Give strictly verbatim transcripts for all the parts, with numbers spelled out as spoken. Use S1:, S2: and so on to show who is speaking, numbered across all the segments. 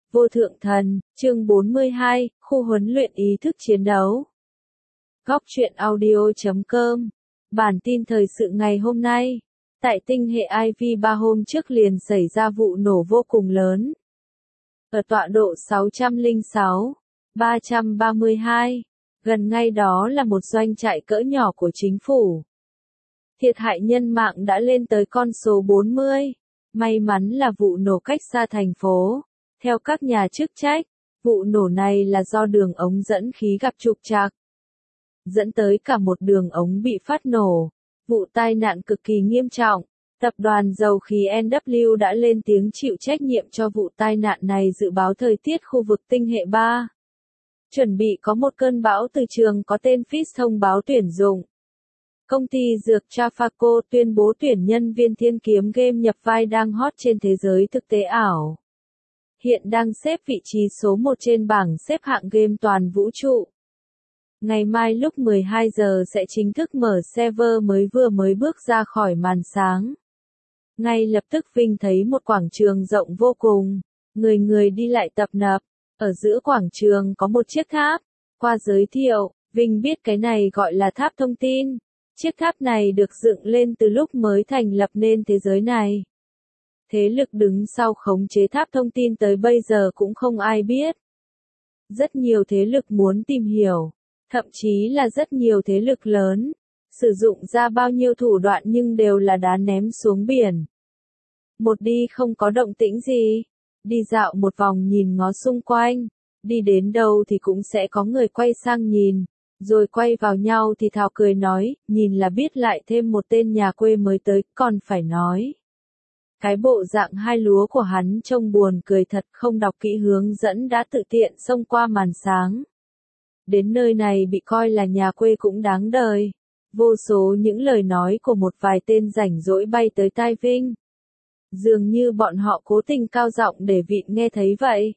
S1: Vô thượng thần, chương bốn mươi hai, khu huấn luyện ý thức chiến đấu. Góc truyện audio chấm com. Bản tin thời sự ngày hôm nay. Tại tinh hệ I V ba hôm trước liền xảy ra vụ nổ vô cùng lớn. Ở tọa độ sáu trăm lẻ sáu, ba trăm ba mươi hai, gần ngay đó là một doanh trại cỡ nhỏ của chính phủ. Thiệt hại nhân mạng đã lên tới con số bốn mươi. May mắn là vụ nổ cách xa thành phố. Theo các nhà chức trách, vụ nổ này là do đường ống dẫn khí gặp trục trặc, dẫn tới cả một đường ống bị phát nổ. Vụ tai nạn cực kỳ nghiêm trọng. Tập đoàn dầu khí N W đã lên tiếng chịu trách nhiệm cho vụ tai nạn này, dự báo thời tiết khu vực tinh hệ ba. Chuẩn bị có một cơn bão từ trường có tên F I S thông báo tuyển dụng. Công ty dược Trafaco tuyên bố tuyển nhân viên thiên kiếm game nhập vai đang hot trên thế giới thực tế ảo. Hiện đang xếp vị trí số một trên bảng xếp hạng game toàn vũ trụ. Ngày mai lúc mười hai giờ sẽ chính thức mở server mới vừa mới bước ra khỏi màn sáng. Ngay lập tức Vinh thấy một quảng trường rộng vô cùng, người người đi lại tấp nập, ở giữa quảng trường có một chiếc tháp. Qua giới thiệu, Vinh biết cái này gọi là tháp thông tin. Chiếc tháp này được dựng lên từ lúc mới thành lập nên thế giới này. Thế lực đứng sau khống chế tháp thông tin tới bây giờ cũng không ai biết. Rất nhiều thế lực muốn tìm hiểu, thậm chí là rất nhiều thế lực lớn, sử dụng ra bao nhiêu thủ đoạn nhưng đều là đá ném xuống biển. Một đi không có động tĩnh gì, đi dạo một vòng nhìn ngó xung quanh, đi đến đâu thì cũng sẽ có người quay sang nhìn, rồi quay vào nhau thì thào cười nói, nhìn là biết lại thêm một tên nhà quê mới tới, còn phải nói. Cái bộ dạng hai lúa của hắn trông buồn cười thật, không đọc kỹ hướng dẫn đã tự tiện xông qua màn sáng. Đến nơi này bị coi là nhà quê cũng đáng đời. Vô số những lời nói của một vài tên rảnh rỗi bay tới tai Vinh. Dường như bọn họ cố tình cao giọng để vịn nghe thấy vậy.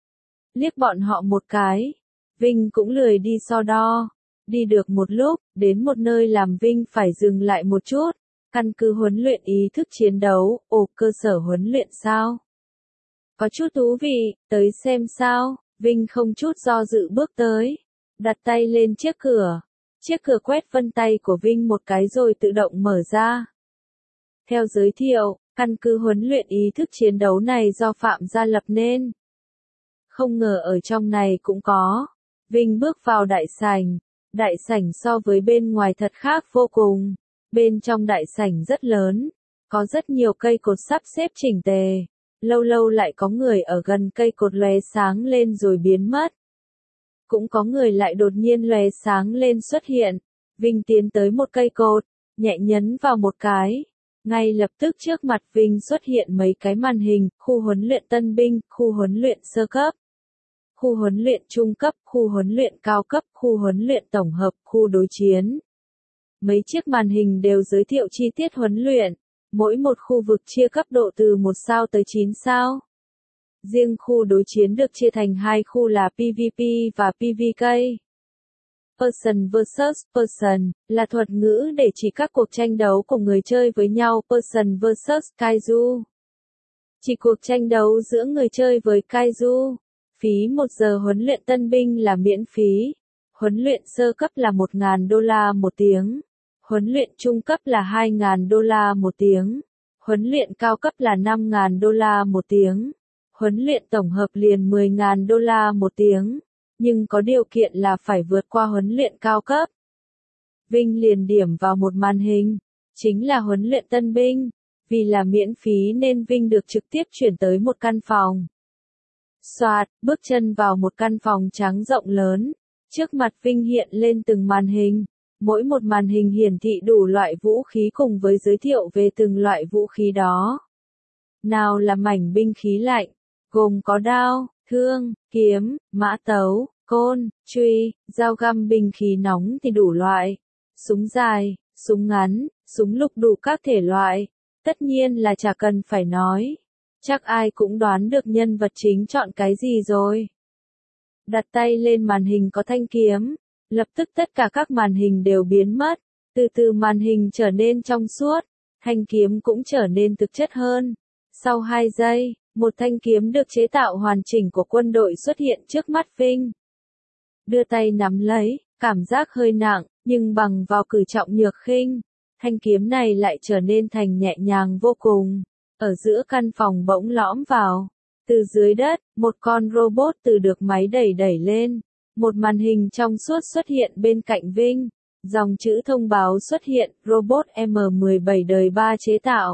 S1: Liếc bọn họ một cái, Vinh cũng lười đi so đo. Đi được một lúc, đến một nơi làm Vinh phải dừng lại một chút. Căn cứ huấn luyện ý thức chiến đấu, ồ, cơ sở huấn luyện sao? Có chút thú vị, tới xem sao? Vinh không chút do dự bước tới, đặt tay lên chiếc cửa. Chiếc cửa quét vân tay của Vinh một cái rồi tự động mở ra. Theo giới thiệu, căn cứ huấn luyện ý thức chiến đấu này do Phạm gia lập nên. Không ngờ ở trong này cũng có. Vinh bước vào đại sảnh. Đại sảnh so với bên ngoài thật khác vô cùng. Bên trong đại sảnh rất lớn, có rất nhiều cây cột sắp xếp chỉnh tề, lâu lâu lại có người ở gần cây cột lóe sáng lên rồi biến mất. Cũng có người lại đột nhiên lóe sáng lên xuất hiện. Vinh tiến tới một cây cột, nhẹ nhấn vào một cái. Ngay lập tức trước mặt Vinh xuất hiện mấy cái màn hình, khu huấn luyện tân binh, khu huấn luyện sơ cấp, khu huấn luyện trung cấp, khu huấn luyện cao cấp, khu huấn luyện tổng hợp, khu đối chiến. Mấy chiếc màn hình đều giới thiệu chi tiết huấn luyện, mỗi một khu vực chia cấp độ từ một sao tới chín sao. Riêng khu đối chiến được chia thành hai khu là P V P và P V K. Person versus person là thuật ngữ để chỉ các cuộc tranh đấu của người chơi với nhau. Person versus Kaiju chỉ cuộc tranh đấu giữa người chơi với Kaiju. Phí một giờ huấn luyện tân binh là miễn phí. Huấn luyện sơ cấp là một nghìn đô la một tiếng. Huấn luyện trung cấp là hai nghìn đô la một tiếng. Huấn luyện cao cấp là năm nghìn đô la một tiếng. Huấn luyện tổng hợp liền mười nghìn đô la một tiếng. Nhưng có điều kiện là phải vượt qua huấn luyện cao cấp. Vinh liền điểm vào một màn hình. Chính là huấn luyện tân binh. Vì là miễn phí nên Vinh được trực tiếp chuyển tới một căn phòng. Xoạt, bước chân vào một căn phòng trắng rộng lớn. Trước mặt Vinh hiện lên từng màn hình. Mỗi một màn hình hiển thị đủ loại vũ khí cùng với giới thiệu về từng loại vũ khí đó. Nào là mảnh binh khí lạnh, gồm có đao, thương, kiếm, mã tấu, côn, truy, dao găm, binh khí nóng thì đủ loại. Súng dài, súng ngắn, súng lục, đủ các thể loại. Tất nhiên là chả cần phải nói. Chắc ai cũng đoán được nhân vật chính chọn cái gì rồi. Đặt tay lên màn hình có thanh kiếm. Lập tức tất cả các màn hình đều biến mất. Từ từ màn hình trở nên trong suốt. Thanh kiếm cũng trở nên thực chất hơn. Sau hai giây, Một thanh kiếm được chế tạo hoàn chỉnh của quân đội xuất hiện trước mắt Vinh. Đưa tay nắm lấy, cảm giác hơi nặng, nhưng bằng vào cử trọng nhược khinh, thanh kiếm này lại trở nên thành nhẹ nhàng vô cùng. Ở giữa căn phòng bỗng lõm vào. Từ dưới đất, một con robot từ được máy đẩy đẩy lên. Một màn hình trong suốt xuất hiện bên cạnh Vinh. Dòng chữ thông báo xuất hiện, robot M mười bảy đời ba chế tạo.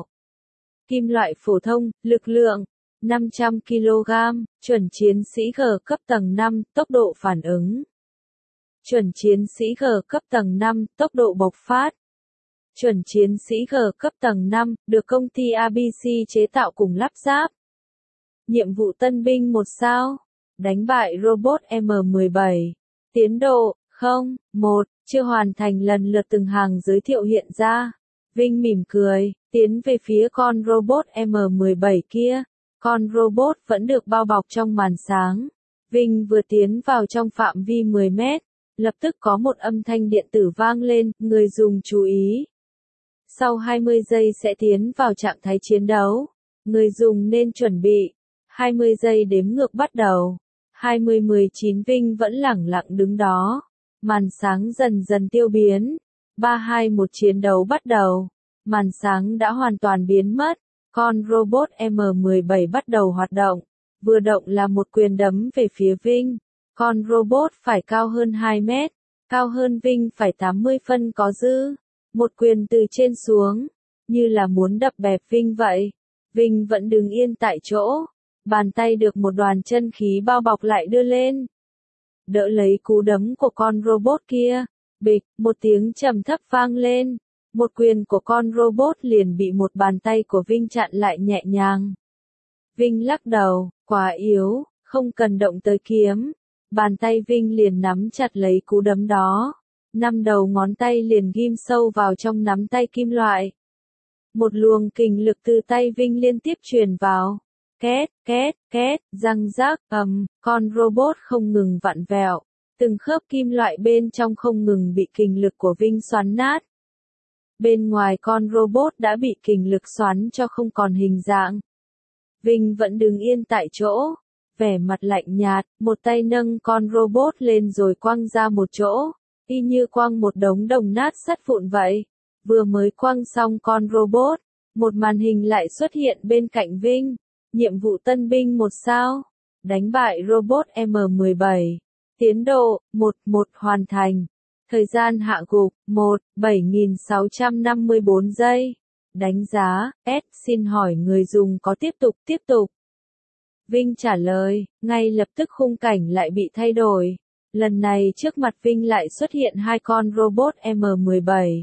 S1: Kim loại phổ thông, lực lượng năm trăm ki lô gam, chuẩn chiến sĩ G cấp tầng năm, tốc độ phản ứng. Chuẩn chiến sĩ G cấp tầng năm, tốc độ bộc phát. Chuẩn chiến sĩ G cấp tầng năm, được công ty a bê xê chế tạo cùng lắp ráp. Nhiệm vụ tân binh một sao. Đánh bại robot M mười bảy. Tiến độ, không, một, chưa hoàn thành lần lượt từng hàng giới thiệu hiện ra. Vinh mỉm cười, tiến về phía con robot M mười bảy kia. Con robot vẫn được bao bọc trong màn sáng. Vinh vừa tiến vào trong phạm vi mười mét, lập tức có một âm thanh điện tử vang lên, người dùng chú ý. Sau hai mươi giây sẽ tiến vào trạng thái chiến đấu. Người dùng nên chuẩn bị. hai mươi giây đếm ngược bắt đầu. hai mươi mười chín Vinh vẫn lẳng lặng đứng đó. Màn sáng dần dần tiêu biến. ba hai một chiến đấu bắt đầu. Màn sáng đã hoàn toàn biến mất. Con robot M mười bảy bắt đầu hoạt động. Vừa động là một quyền đấm về phía Vinh. Con robot phải cao hơn hai mét. Cao hơn Vinh phải tám mươi phân có dư. Một quyền từ trên xuống. Như là muốn đập bẹp Vinh vậy. Vinh vẫn đứng yên tại chỗ. Bàn tay được một đoàn chân khí bao bọc lại đưa lên. Đỡ lấy cú đấm của con robot kia. Bịch, một tiếng trầm thấp vang lên. Một quyền của con robot liền bị một bàn tay của Vinh chặn lại nhẹ nhàng. Vinh lắc đầu, quá yếu, không cần động tới kiếm. Bàn tay Vinh liền nắm chặt lấy cú đấm đó. Năm đầu ngón tay liền ghim sâu vào trong nắm tay kim loại. Một luồng kình lực từ tay Vinh liên tiếp truyền vào. Két, két, két, răng rác, ầm, con robot không ngừng vặn vẹo. Từng khớp kim loại bên trong không ngừng bị kình lực của Vinh xoắn nát. Bên ngoài con robot đã bị kình lực xoắn cho không còn hình dạng. Vinh vẫn đứng yên tại chỗ, vẻ mặt lạnh nhạt, một tay nâng con robot lên rồi quăng ra một chỗ, y như quăng một đống đồng nát sắt vụn vậy. Vừa mới quăng xong con robot, một màn hình lại xuất hiện bên cạnh Vinh. Nhiệm vụ tân binh một sao. Đánh bại robot M mười bảy. Tiến độ, một một hoàn thành. Thời gian hạ gục, một bảy nghìn sáu trăm năm mươi bốn giây. Đánh giá, S, xin hỏi người dùng có tiếp tục, tiếp tục. Vinh trả lời, ngay lập tức khung cảnh lại bị thay đổi. Lần này trước mặt Vinh lại xuất hiện hai con robot M mười bảy.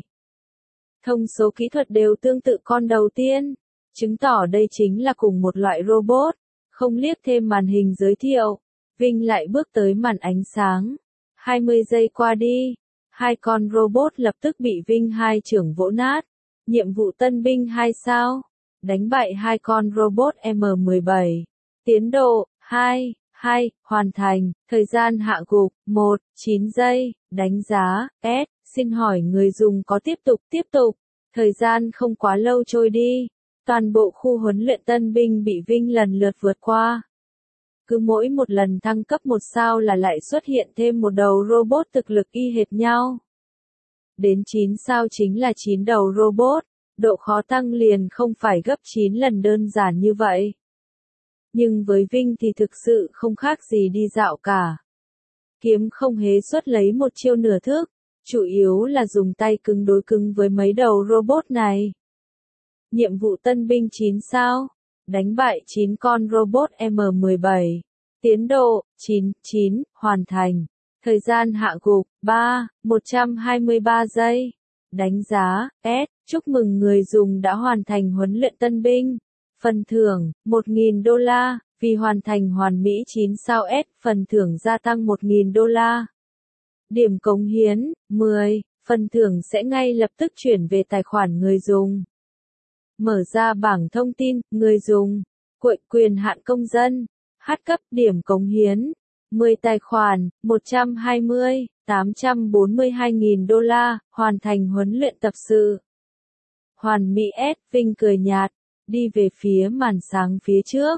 S1: Thông số kỹ thuật đều tương tự con đầu tiên, chứng tỏ đây chính là cùng một loại robot. Không liếc thêm màn hình giới thiệu, Vinh lại bước tới màn ánh sáng. hai mươi giây qua đi, hai con robot lập tức bị Vinh hai chưởng vỗ nát. Nhiệm vụ tân binh hai sao. Đánh bại hai con robot M mười bảy. Tiến độ, hai, hai, hoàn thành. Thời gian hạ gục, một, chín giây. Đánh giá, S, xin hỏi người dùng có tiếp tục, tiếp tục. Thời gian không quá lâu trôi đi. Toàn bộ khu huấn luyện tân binh bị Vinh lần lượt vượt qua. Cứ mỗi một lần thăng cấp một sao là lại xuất hiện thêm một đầu robot thực lực y hệt nhau. Đến chín sao chính là chín đầu robot, độ khó tăng liền không phải gấp chín lần đơn giản như vậy. Nhưng với Vinh thì thực sự không khác gì đi dạo cả. Kiếm không hề xuất lấy một chiêu nửa thức, chủ yếu là dùng tay cứng đối cứng với mấy đầu robot này. Nhiệm vụ tân binh chín sao. Đánh bại chín con robot M mười bảy. Tiến độ, chín, chín, hoàn thành. Thời gian hạ gục, ba, một trăm hai mươi ba giây. Đánh giá, S, chúc mừng người dùng đã hoàn thành huấn luyện tân binh. Phần thưởng, một nghìn đô la, vì hoàn thành hoàn mỹ chín sao S, phần thưởng gia tăng một nghìn đô la. Điểm cống hiến, mười, phần thưởng sẽ ngay lập tức chuyển về tài khoản người dùng. Mở ra bảng thông tin, người dùng, quậy quyền hạn công dân, hát cấp điểm cống hiến, mười tài khoản, một trăm hai mươi, tám trăm bốn mươi hai nghìn đô la, hoàn thành huấn luyện tập sự. Hoàn mỹ S, Vinh cười nhạt, đi về phía màn sáng phía trước,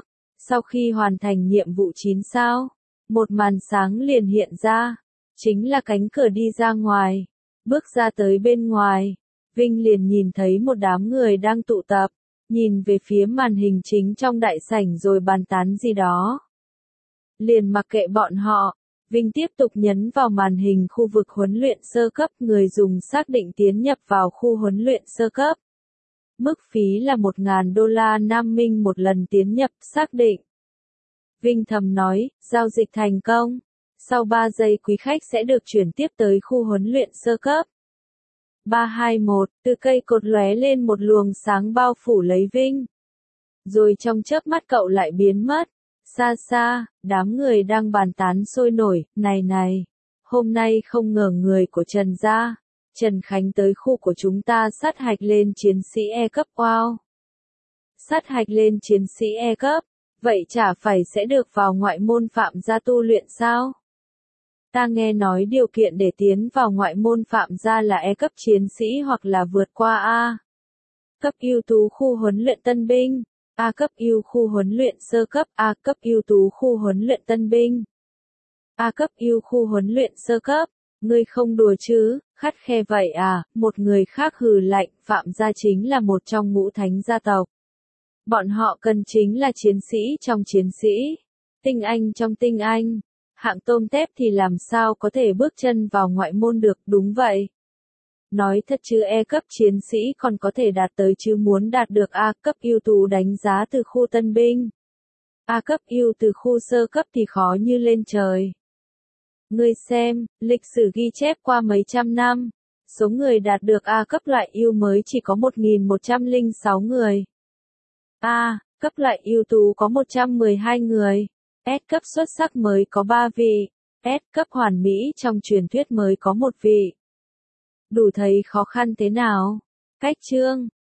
S1: Sau khi hoàn thành nhiệm vụ chín sao, một màn sáng liền hiện ra, chính là cánh cửa đi ra ngoài. Bước ra tới bên ngoài, Vinh liền nhìn thấy một đám người đang tụ tập, nhìn về phía màn hình chính trong đại sảnh rồi bàn tán gì đó. Liền mặc kệ bọn họ, Vinh tiếp tục nhấn vào màn hình khu vực huấn luyện sơ cấp, người dùng xác định tiến nhập vào khu huấn luyện sơ cấp. Mức phí là một nghìn đô la Nam Minh một lần tiến nhập, xác định. Vinh thầm nói, giao dịch thành công. Sau ba giây quý khách sẽ được chuyển tiếp tới khu huấn luyện sơ cấp. ba hai một, từ cây cột lóe lên một luồng sáng bao phủ lấy Vinh. Rồi trong chớp mắt cậu lại biến mất. Xa xa, đám người đang bàn tán sôi nổi, này này, hôm nay không ngờ người của Trần gia, Trần Khánh tới khu của chúng ta sát hạch lên chiến sĩ E cấp, wow. Sát hạch lên chiến sĩ E cấp, vậy chả phải sẽ được vào ngoại môn Phạm gia tu luyện sao? Ta nghe nói điều kiện để tiến vào ngoại môn Phạm gia là E cấp chiến sĩ hoặc là vượt qua A cấp ưu tú khu huấn luyện tân binh, A cấp ưu khu huấn luyện sơ cấp, A cấp ưu tú khu huấn luyện tân binh, A cấp ưu khu huấn luyện sơ cấp. Ngươi không đùa chứ, khắt khe vậy à? Một người khác hừ lạnh, Phạm gia chính là một trong ngũ thánh gia tộc. Bọn họ cần chính là chiến sĩ trong chiến sĩ, tinh anh trong tinh anh, hạng tôm tép thì làm sao có thể bước chân vào ngoại môn được, đúng vậy. Nói thật chứ E cấp chiến sĩ còn có thể đạt tới chứ muốn đạt được A cấp ưu tú đánh giá từ khu tân binh. A cấp ưu từ khu sơ cấp thì khó như lên trời. Ngươi xem, lịch sử ghi chép qua mấy trăm năm, số người đạt được A cấp loại ưu mới chỉ có một nghìn một trăm lẻ sáu người. A cấp loại ưu tú có một trăm mười hai người. S cấp xuất sắc mới có ba vị. S cấp hoàn mỹ trong truyền thuyết mới có một vị. Đủ thấy khó khăn thế nào. Cách chương